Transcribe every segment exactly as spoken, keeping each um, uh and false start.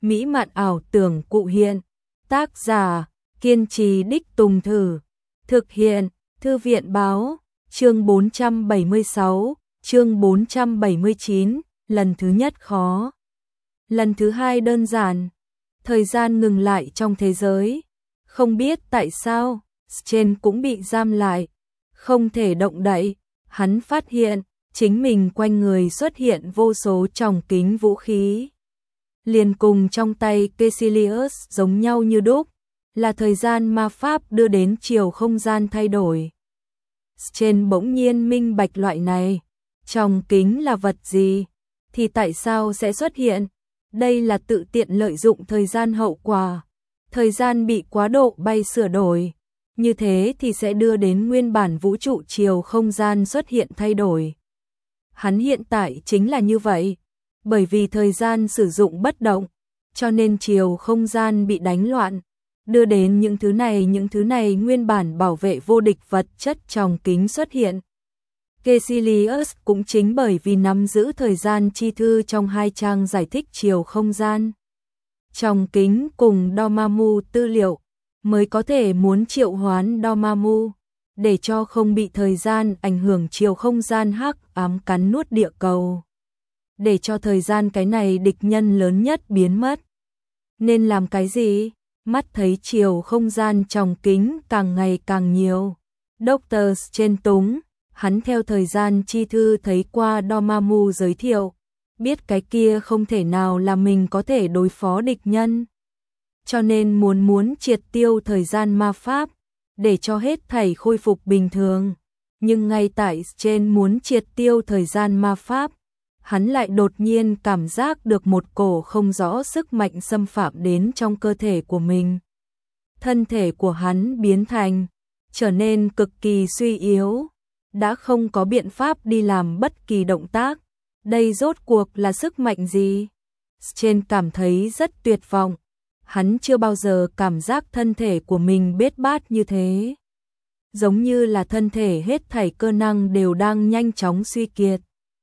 mỹ mạn ảo tưởng cụ hiện. Tác giả, kiên trì đích tùng thử. Thực hiện, Thư viện báo, chương bốn trăm bảy mươi sáu, chương bốn trăm bảy mươi chín, lần thứ nhất khó. Lần thứ hai đơn giản. Thời gian ngừng lại trong thế giới. Không biết tại sao, Strange cũng bị giam lại. Không thể động đậy. Hắn phát hiện, chính mình quanh người xuất hiện vô số tròng kính vũ khí. Liền cùng trong tay Caecilius giống nhau như đúc, là thời gian ma pháp đưa đến chiều không gian thay đổi. Strange bỗng nhiên minh bạch loại này, tròng kính là vật gì, thì tại sao sẽ xuất hiện? Đây là tự tiện lợi dụng thời gian hậu quả. Thời gian bị quá độ bay sửa đổi. Như thế thì sẽ đưa đến nguyên bản vũ trụ chiều không gian xuất hiện thay đổi. Hắn hiện tại chính là như vậy. Bởi vì thời gian sử dụng bất động, cho nên chiều không gian bị đánh loạn, đưa đến những thứ này những thứ này nguyên bản bảo vệ vô địch vật chất tròng kính xuất hiện. Caecilius cũng chính bởi vì nắm giữ thời gian chi thư trong hai trang giải thích chiều không gian, tròng kính cùng Dormammu tư liệu, mới có thể muốn triệu hoán Dormammu, để cho không bị thời gian ảnh hưởng chiều không gian hắc ám cắn nuốt địa cầu. Để cho thời gian cái này địch nhân lớn nhất biến mất. Nên làm cái gì? Mắt thấy chiều không gian tròng kính càng ngày càng nhiều. Doctor Strange túng, hắn theo thời gian chi thư thấy qua Dormammu giới thiệu, biết cái kia không thể nào là mình có thể đối phó địch nhân. Cho nên muốn muốn triệt tiêu thời gian ma pháp, để cho hết thảy khôi phục bình thường. Nhưng ngay tại Strange muốn triệt tiêu thời gian ma pháp, hắn lại đột nhiên cảm giác được một cổ không rõ sức mạnh xâm phạm đến trong cơ thể của mình. Thân thể của hắn biến thành, trở nên cực kỳ suy yếu, đã không có biện pháp đi làm bất kỳ động tác. Đây rốt cuộc là sức mạnh gì? Strange cảm thấy rất tuyệt vọng. Hắn chưa bao giờ cảm giác thân thể của mình bết bát như thế. Giống như là thân thể hết thảy cơ năng đều đang nhanh chóng suy kiệt.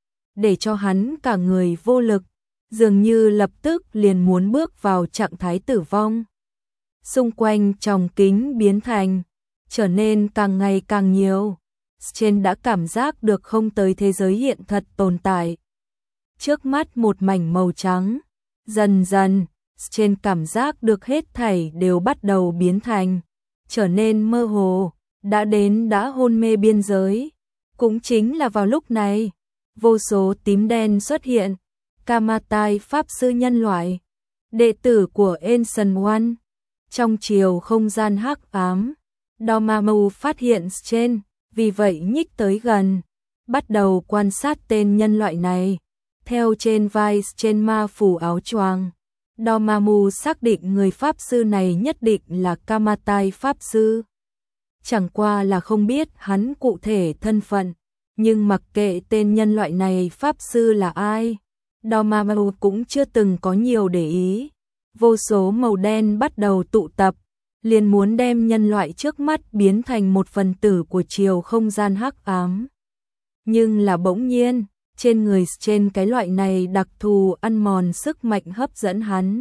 Để cho hắn cả người vô lực, dường như lập tức liền muốn bước vào trạng thái tử vong. Xung quanh tròng kính biến thành, trở nên càng ngày càng nhiều. Strange đã cảm giác được không tới thế giới hiện thật tồn tại. Trước mắt một mảnh màu trắng, dần dần, Strange cảm giác được hết thảy đều bắt đầu biến thành, trở nên mơ hồ, đã đến đã hôn mê biên giới. Cũng chính là vào lúc này, vô số tím đen xuất hiện. Kamatai pháp sư nhân loại, đệ tử của Ancient One. Trong chiều không gian hắc ám, Dormammu phát hiện Strange, vì vậy nhích tới gần, bắt đầu quan sát tên nhân loại này. Theo trên vai Strange ma phủ áo choàng, Dormammu xác định người pháp sư này nhất định là Kamatai pháp sư. Chẳng qua là không biết hắn cụ thể thân phận. Nhưng mặc kệ tên nhân loại này pháp sư là ai, Dormammu cũng chưa từng có nhiều để ý. Vô số màu đen bắt đầu tụ tập, liền muốn đem nhân loại trước mắt biến thành một phần tử của chiều không gian hắc ám. Nhưng là bỗng nhiên, trên người trên cái loại này đặc thù ăn mòn sức mạnh hấp dẫn hắn.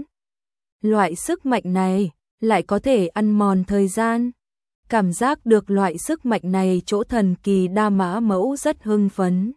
Loại sức mạnh này lại có thể ăn mòn thời gian. Cảm giác được loại sức mạnh này chỗ thần kỳ đa mã mẫu rất hưng phấn.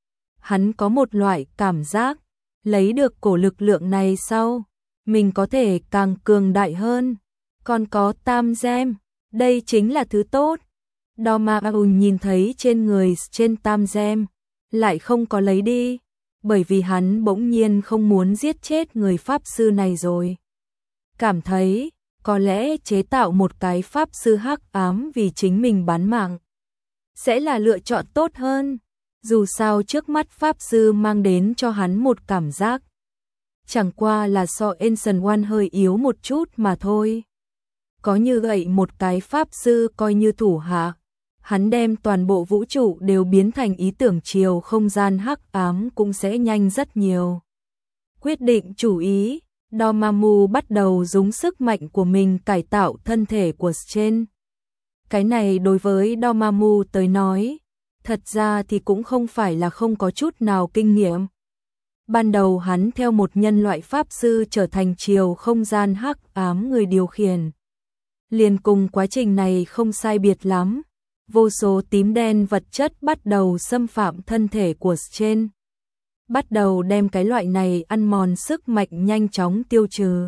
Hắn có một loại cảm giác, lấy được cổ lực lượng này sau, mình có thể càng cường đại hơn. Còn có tam gem, đây chính là thứ tốt. Dormammu nhìn thấy trên người trên tam gem, lại không có lấy đi, bởi vì hắn bỗng nhiên không muốn giết chết người pháp sư này rồi. Cảm thấy có lẽ chế tạo một cái pháp sư hắc ám vì chính mình bán mạng sẽ là lựa chọn tốt hơn. Dù sao trước mắt pháp sư mang đến cho hắn một cảm giác, chẳng qua là so Ancient One hơi yếu một chút mà thôi. Có như vậy một cái pháp sư coi như thủ hạ, hắn đem toàn bộ vũ trụ đều biến thành ý tưởng chiều không gian hắc ám cũng sẽ nhanh rất nhiều. Quyết định chủ ý, Dormammu bắt đầu dùng sức mạnh của mình cải tạo thân thể của Strange. Cái này đối với Dormammu tới nói, thật ra thì cũng không phải là không có chút nào kinh nghiệm. Ban đầu hắn theo một nhân loại pháp sư trở thành chiều không gian hắc ám người điều khiển. Liền cùng quá trình này không sai biệt lắm, vô số tím đen vật chất bắt đầu xâm phạm thân thể của Strange. Bắt đầu đem cái loại này ăn mòn sức mạnh nhanh chóng tiêu trừ.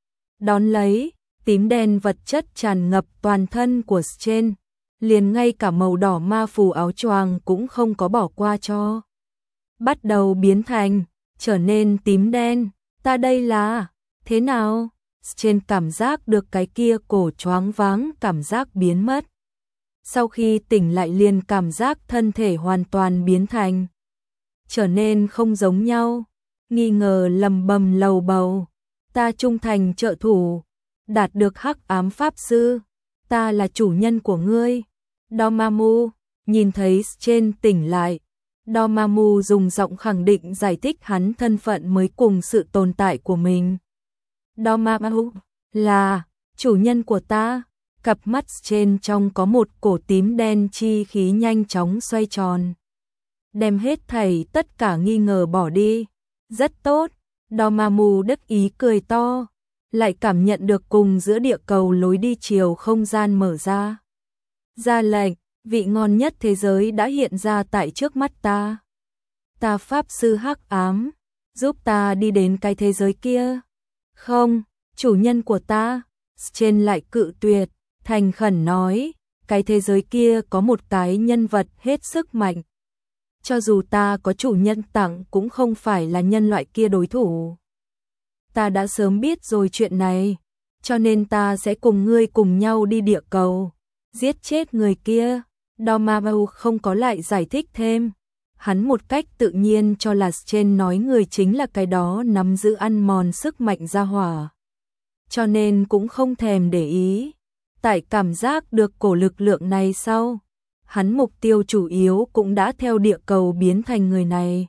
Đón lấy, tím đen vật chất tràn ngập toàn thân của Strange, liền ngay cả màu đỏ ma phù áo choàng cũng không có bỏ qua cho. Bắt đầu biến thành, trở nên tím đen, ta đây là, thế nào? Strange cảm giác được cái kia cổ choáng váng cảm giác biến mất. Sau khi tỉnh lại liền cảm giác thân thể hoàn toàn biến thành, trở nên không giống nhau, nghi ngờ lầm bầm lầu bầu, ta trung thành trợ thủ, đạt được hắc ám pháp sư, ta là chủ nhân của ngươi. Dormammu, nhìn thấy Strange tỉnh lại, Dormammu dùng giọng khẳng định giải thích hắn thân phận mới cùng sự tồn tại của mình. Dormammu, là, chủ nhân của ta, cặp mắt Strange trong có một cổ tím đen chi khí nhanh chóng xoay tròn. Đem hết thảy tất cả nghi ngờ bỏ đi, rất tốt, Dormammu đắc ý cười to, lại cảm nhận được cùng giữa địa cầu lối đi chiều không gian mở ra. Ra lệnh, vị ngon nhất thế giới đã hiện ra tại trước mắt ta. Ta pháp sư hắc ám, giúp ta đi đến cái thế giới kia. Không, chủ nhân của ta, Strange lại cự tuyệt, thành khẩn nói, cái thế giới kia có một cái nhân vật hết sức mạnh. Cho dù ta có chủ nhân tặng cũng không phải là nhân loại kia đối thủ. Ta đã sớm biết rồi chuyện này, cho nên ta sẽ cùng ngươi cùng nhau đi địa cầu, giết chết người kia. Dormammu không có lại giải thích thêm. Hắn một cách tự nhiên cho là Strange nói người chính là cái đó nắm giữ ăn mòn sức mạnh ra hỏa. Cho nên cũng không thèm để ý. Tại cảm giác được cổ lực lượng này sau, hắn mục tiêu chủ yếu cũng đã theo địa cầu biến thành người này.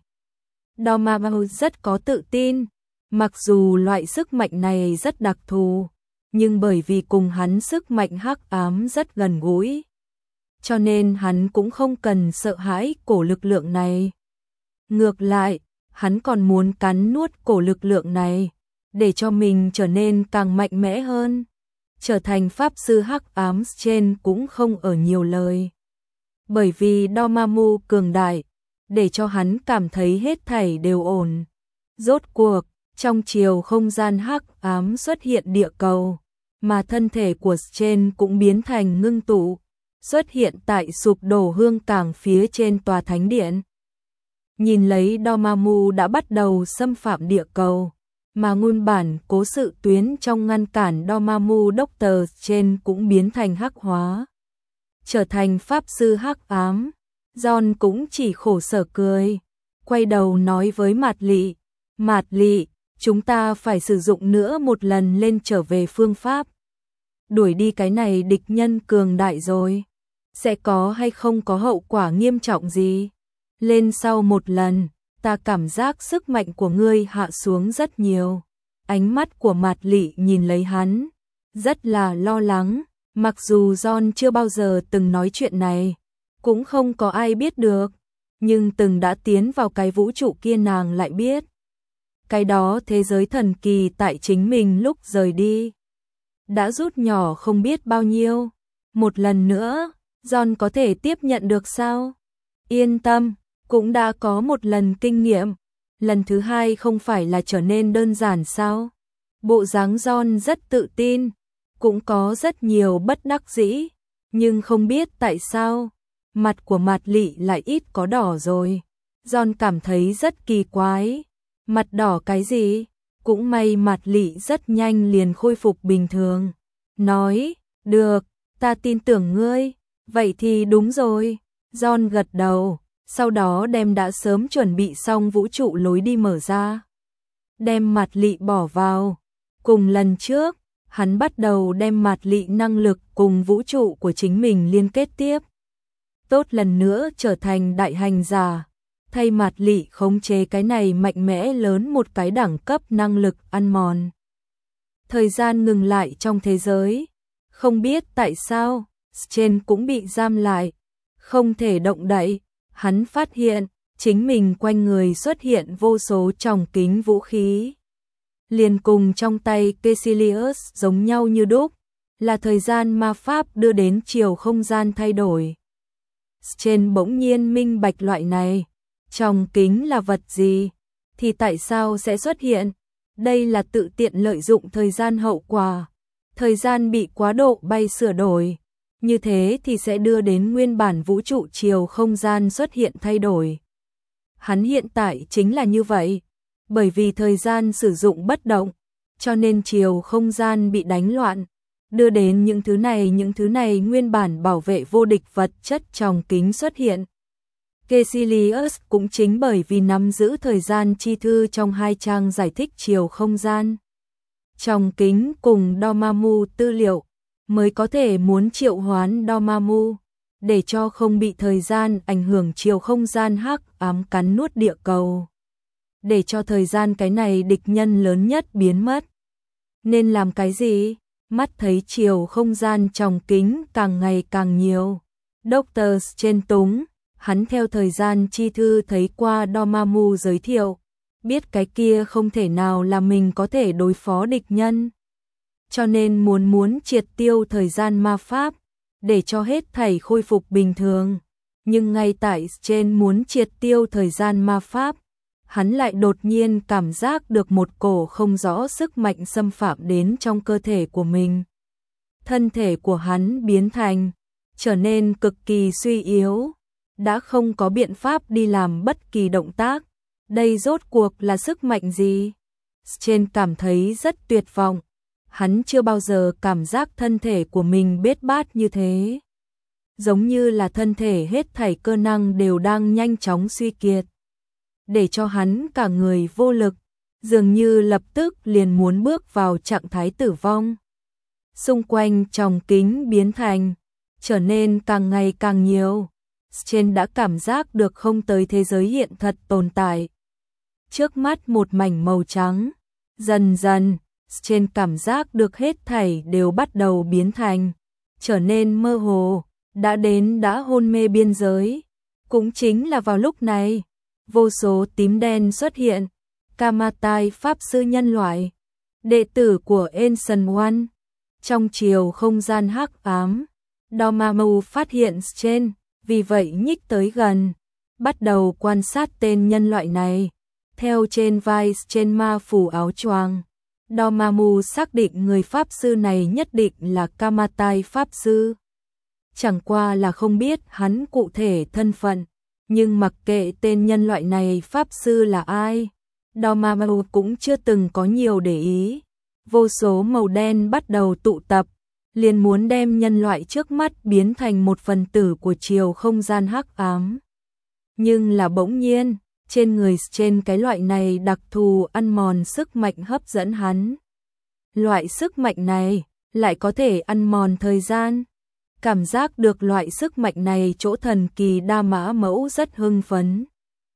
Dormammu rất có tự tin, mặc dù loại sức mạnh này rất đặc thù, nhưng bởi vì cùng hắn sức mạnh hắc ám rất gần gũi, cho nên hắn cũng không cần sợ hãi cổ lực lượng này. Ngược lại, hắn còn muốn cắn nuốt cổ lực lượng này, để cho mình trở nên càng mạnh mẽ hơn. Trở thành pháp sư hắc ám Strange cũng không ở nhiều lời. Bởi vì Dormammu cường đại, để cho hắn cảm thấy hết thảy đều ổn. Rốt cuộc, trong chiều không gian hắc ám xuất hiện địa cầu, mà thân thể của Strange cũng biến thành ngưng tụ, xuất hiện tại sụp đổ hương cảng phía trên tòa thánh điện. Nhìn lấy Dormammu đã bắt đầu xâm phạm địa cầu, mà nguyên bản cố sự tuyến trong ngăn cản Dormammu Doctor Strange cũng biến thành hắc hóa, trở thành pháp sư hắc ám. John cũng chỉ khổ sở cười, quay đầu nói với Mạt Lị, Mạt Lị, chúng ta phải sử dụng nữa một lần lên trở về phương pháp. Đuổi đi cái này địch nhân cường đại rồi, sẽ có hay không có hậu quả nghiêm trọng gì? Lên sau một lần, ta cảm giác sức mạnh của ngươi hạ xuống rất nhiều. Ánh mắt của Mạt Lị nhìn lấy hắn, rất là lo lắng, mặc dù John chưa bao giờ từng nói chuyện này, cũng không có ai biết được, nhưng từng đã tiến vào cái vũ trụ kia nàng lại biết. Cái đó thế giới thần kỳ tại chính mình lúc rời đi, đã rút nhỏ không biết bao nhiêu. Một lần nữa, John có thể tiếp nhận được sao? Yên tâm, cũng đã có một lần kinh nghiệm, lần thứ hai không phải là trở nên đơn giản sao? Bộ dáng John rất tự tin, cũng có rất nhiều bất đắc dĩ, nhưng không biết tại sao, mặt của Mạt Lị lại ít có đỏ rồi. John cảm thấy rất kỳ quái, mặt đỏ cái gì? Cũng may Mạt Lị rất nhanh liền khôi phục bình thường, nói, được, ta tin tưởng ngươi, vậy thì đúng rồi. John gật đầu, sau đó đem đã sớm chuẩn bị xong vũ trụ lối đi mở ra, đem Mạt Lị bỏ vào. Cùng lần trước, hắn bắt đầu đem Mạt Lị năng lực cùng vũ trụ của chính mình liên kết tiếp. Tốt lần nữa trở thành đại hành giả, thay Mạt Lị khống chế cái này mạnh mẽ lớn một cái đẳng cấp năng lực ăn mòn. Thời gian ngừng lại trong thế giới, không biết tại sao, Strange cũng bị giam lại, không thể động đậy. Hắn phát hiện, chính mình quanh người xuất hiện vô số tròng kính vũ khí. Liền cùng trong tay Caecilius giống nhau như đúc, là thời gian ma pháp đưa đến chiều không gian thay đổi. Trên bỗng nhiên minh bạch loại này, tròng kính là vật gì, thì tại sao sẽ xuất hiện? Đây là tự tiện lợi dụng thời gian hậu quả. Thời gian bị quá độ bay sửa đổi, như thế thì sẽ đưa đến nguyên bản vũ trụ chiều không gian xuất hiện thay đổi. Hắn hiện tại chính là như vậy, bởi vì thời gian sử dụng bất động, cho nên chiều không gian bị đánh loạn, đưa đến những thứ này những thứ này nguyên bản bảo vệ vô địch vật chất tròng kính xuất hiện. Caecilius cũng chính bởi vì nắm giữ thời gian chi thư trong hai trang giải thích chiều không gian, tròng kính cùng Dormammu tư liệu, mới có thể muốn triệu hoán Dormammu, để cho không bị thời gian ảnh hưởng chiều không gian hắc ám cắn nuốt địa cầu. Để cho thời gian cái này địch nhân lớn nhất biến mất. Nên làm cái gì? Mắt thấy chiều không gian tròng kính càng ngày càng nhiều. Doctor Strange túng, hắn theo thời gian chi thư thấy qua Dormammu giới thiệu, biết cái kia không thể nào là mình có thể đối phó địch nhân. Cho nên muốn muốn triệt tiêu thời gian ma pháp, để cho hết thảy khôi phục bình thường. Nhưng ngay tại Strange muốn triệt tiêu thời gian ma pháp, hắn lại đột nhiên cảm giác được một cổ không rõ sức mạnh xâm phạm đến trong cơ thể của mình. Thân thể của hắn biến thành, trở nên cực kỳ suy yếu, đã không có biện pháp đi làm bất kỳ động tác. Đây rốt cuộc là sức mạnh gì? Strange cảm thấy rất tuyệt vọng. Hắn chưa bao giờ cảm giác thân thể của mình bết bát như thế. Giống như là thân thể hết thảy cơ năng đều đang nhanh chóng suy kiệt. Để cho hắn cả người vô lực, dường như lập tức liền muốn bước vào trạng thái tử vong. Xung quanh tròng kính biến thành, trở nên càng ngày càng nhiều. Strange đã cảm giác được không tới thế giới hiện thật tồn tại. Trước mắt một mảnh màu trắng, dần dần, Strange cảm giác được hết thảy đều bắt đầu biến thành, trở nên mơ hồ, đã đến đã hôn mê biên giới. Cũng chính là vào lúc này, vô số tím đen xuất hiện, Kamatai pháp sư nhân loại, đệ tử của Ancient One. Trong chiều không gian hắc ám, Dormammu phát hiện Strange, vì vậy nhích tới gần, bắt đầu quan sát tên nhân loại này. Theo trên vai Strange ma phủ áo choàng, Dormammu xác định người pháp sư này nhất định là Kamatai pháp sư. Chẳng qua là không biết hắn cụ thể thân phận, nhưng mặc kệ tên nhân loại này pháp sư là ai, Dormammu cũng chưa từng có nhiều để ý. Vô số màu đen bắt đầu tụ tập, liền muốn đem nhân loại trước mắt biến thành một phần tử của chiều không gian hắc ám. Nhưng là bỗng nhiên, trên người trên cái loại này đặc thù ăn mòn sức mạnh hấp dẫn hắn. Loại sức mạnh này lại có thể ăn mòn thời gian. Cảm giác được loại sức mạnh này chỗ thần kỳ đa mã mẫu rất hưng phấn.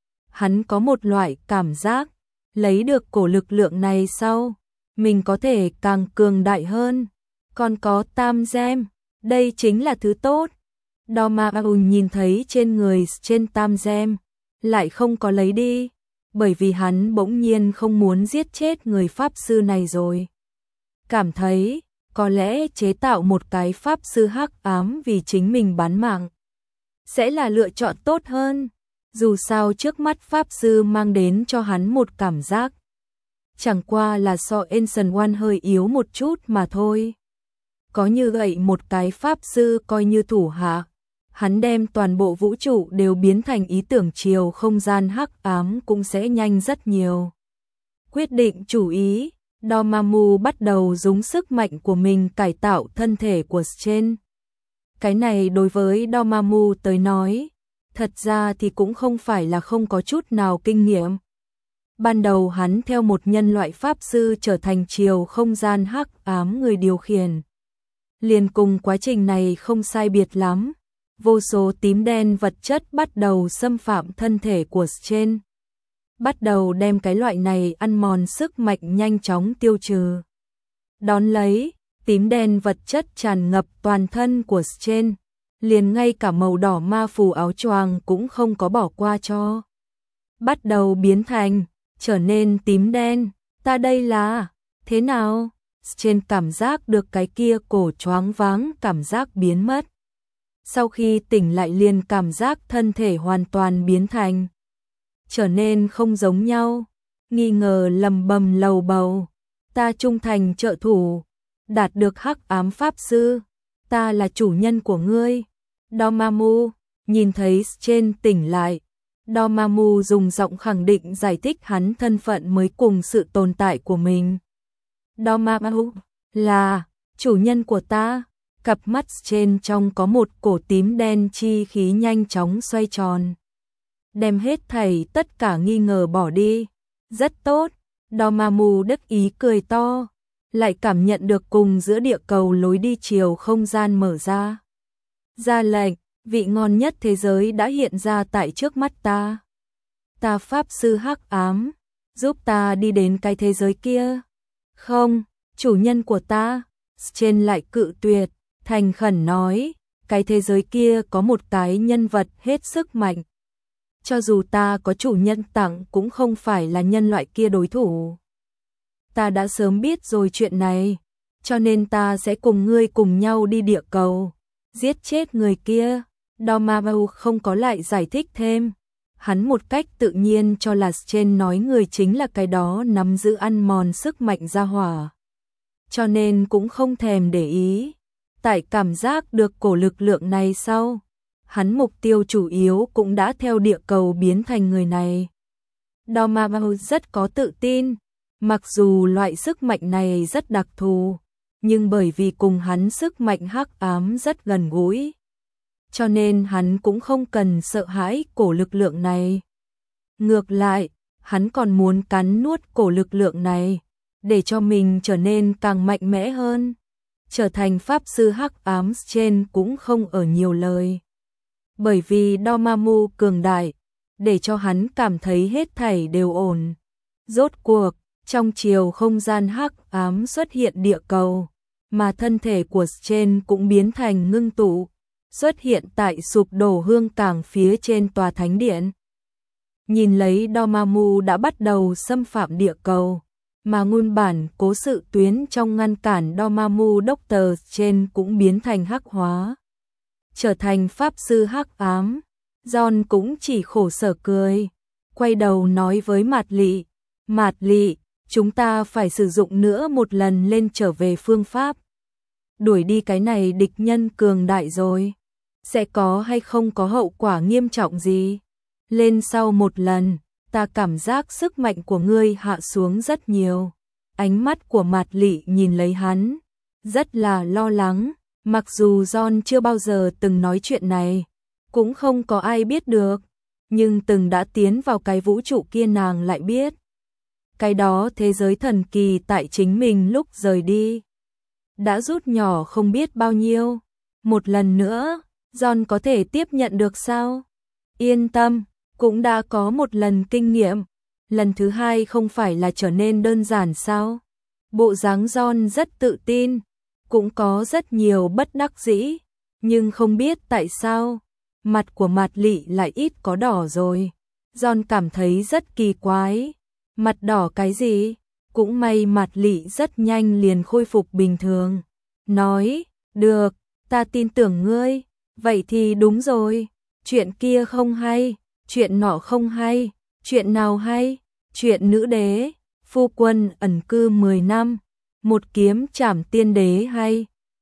Hắn có một loại cảm giác, lấy được cổ lực lượng này sau, mình có thể càng cường đại hơn. Còn có tam gem, đây chính là thứ tốt. Dormammu nhìn thấy trên người trên tam gem, lại không có lấy đi, bởi vì hắn bỗng nhiên không muốn giết chết người pháp sư này rồi. Cảm thấy, có lẽ chế tạo một cái pháp sư hắc ám vì chính mình bán mạng sẽ là lựa chọn tốt hơn. Dù sao trước mắt pháp sư mang đến cho hắn một cảm giác, chẳng qua là so Ancient One hơi yếu một chút mà thôi. Có như vậy một cái pháp sư coi như thủ hạ, hắn đem toàn bộ vũ trụ đều biến thành ý tưởng chiều không gian hắc ám cũng sẽ nhanh rất nhiều. Quyết định chủ ý, Dormammu bắt đầu dùng sức mạnh của mình cải tạo thân thể của Strange. Cái này đối với Dormammu tới nói, thật ra thì cũng không phải là không có chút nào kinh nghiệm. Ban đầu hắn theo một nhân loại pháp sư trở thành chiều không gian hắc ám người điều khiển. Liền cùng quá trình này không sai biệt lắm. Vô số tím đen vật chất bắt đầu xâm phạm thân thể của Strange. Bắt đầu đem cái loại này ăn mòn sức mạnh nhanh chóng tiêu trừ. Đón lấy, tím đen vật chất tràn ngập toàn thân của Strange. Liền ngay cả màu đỏ ma phù áo choàng cũng không có bỏ qua cho. bắt đầu biến thành, trở nên tím đen. Ta đây là, thế nào? Trên cảm giác được cái kia cổ choáng váng cảm giác biến mất. Sau khi tỉnh lại liền cảm giác thân thể hoàn toàn biến thành, trở nên không giống nhau. Nghi ngờ lầm bầm lầu bầu. Ta trung thành trợ thủ, đạt được hắc ám pháp sư. Ta là chủ nhân của ngươi. Dormammu, nhìn thấy trên tỉnh lại. Dormammu dùng giọng khẳng định giải thích hắn thân phận mới cùng sự tồn tại của mình. Dormammu, là, chủ nhân của ta. Cặp mắt trên trong có một cổ tím đen chi khí nhanh chóng xoay tròn. Đem hết thảy tất cả nghi ngờ bỏ đi. Rất tốt, Dormammu đắc ý cười to. Lại cảm nhận được cùng giữa địa cầu lối đi chiều không gian mở ra. Ra lệnh, vị ngon nhất thế giới đã hiện ra tại trước mắt ta. Ta pháp sư hắc ám, giúp ta đi đến cái thế giới kia. Không, chủ nhân của ta. Trên lại cự tuyệt, thành khẩn nói, cái thế giới kia có một cái nhân vật hết sức mạnh. Cho dù ta có chủ nhân tặng cũng không phải là nhân loại kia đối thủ. Ta đã sớm biết rồi chuyện này, cho nên ta sẽ cùng ngươi cùng nhau đi địa cầu, giết chết người kia. Dormammu không có lại giải thích thêm. Hắn một cách tự nhiên cho là trên nói người chính là cái đó nắm giữ ăn mòn sức mạnh gia hỏa. Cho nên cũng không thèm để ý. Tại cảm giác được cổ lực lượng này sau, hắn mục tiêu chủ yếu cũng đã theo địa cầu biến thành người này. Dormammu rất có tự tin, mặc dù loại sức mạnh này rất đặc thù, nhưng bởi vì cùng hắn sức mạnh hắc ám rất gần gũi, cho nên hắn cũng không cần sợ hãi cổ lực lượng này. Ngược lại, hắn còn muốn cắn nuốt cổ lực lượng này, để cho mình trở nên càng mạnh mẽ hơn. Trở thành pháp sư hắc ám trên cũng không ở nhiều lời. Bởi vì Dormammu cường đại, để cho hắn cảm thấy hết thảy đều ổn. Rốt cuộc, trong chiều không gian hắc ám xuất hiện địa cầu, mà thân thể của trên cũng biến thành ngưng tụ, xuất hiện tại sụp đổ hương cảng phía trên tòa thánh điện. Nhìn lấy Dormammu đã bắt đầu xâm phạm địa cầu, mà nguyên bản cố sự tuyến trong ngăn cản Dormammu Doctor trên cũng biến thành hắc hóa, trở thành pháp sư hắc ám. John cũng chỉ khổ sở cười, quay đầu nói với Mạt Lị, Mạt Lị, chúng ta phải sử dụng nữa một lần lên trở về phương pháp. Đuổi đi cái này địch nhân cường đại rồi, sẽ có hay không có hậu quả nghiêm trọng gì? Lên sau một lần, ta cảm giác sức mạnh của ngươi hạ xuống rất nhiều. Ánh mắt của Mạt Lị nhìn lấy hắn, rất là lo lắng, mặc dù John chưa bao giờ từng nói chuyện này, cũng không có ai biết được, nhưng từng đã tiến vào cái vũ trụ kia nàng lại biết. Cái đó thế giới thần kỳ tại chính mình lúc rời đi, đã rút nhỏ không biết bao nhiêu. Một lần nữa, John có thể tiếp nhận được sao? Yên tâm, cũng đã có một lần kinh nghiệm, lần thứ hai không phải là trở nên đơn giản sao? Bộ dáng John rất tự tin, cũng có rất nhiều bất đắc dĩ, nhưng không biết tại sao, mặt của Mạt Lị lại ít có đỏ rồi. John cảm thấy rất kỳ quái, mặt đỏ cái gì? Cũng may Mạt Lị rất nhanh liền khôi phục bình thường, nói, được, ta tin tưởng ngươi, vậy thì đúng rồi, chuyện kia không hay, chuyện nọ không hay, chuyện nào hay, chuyện nữ đế, phu quân ẩn cư mười năm, một kiếm trảm tiên đế hay.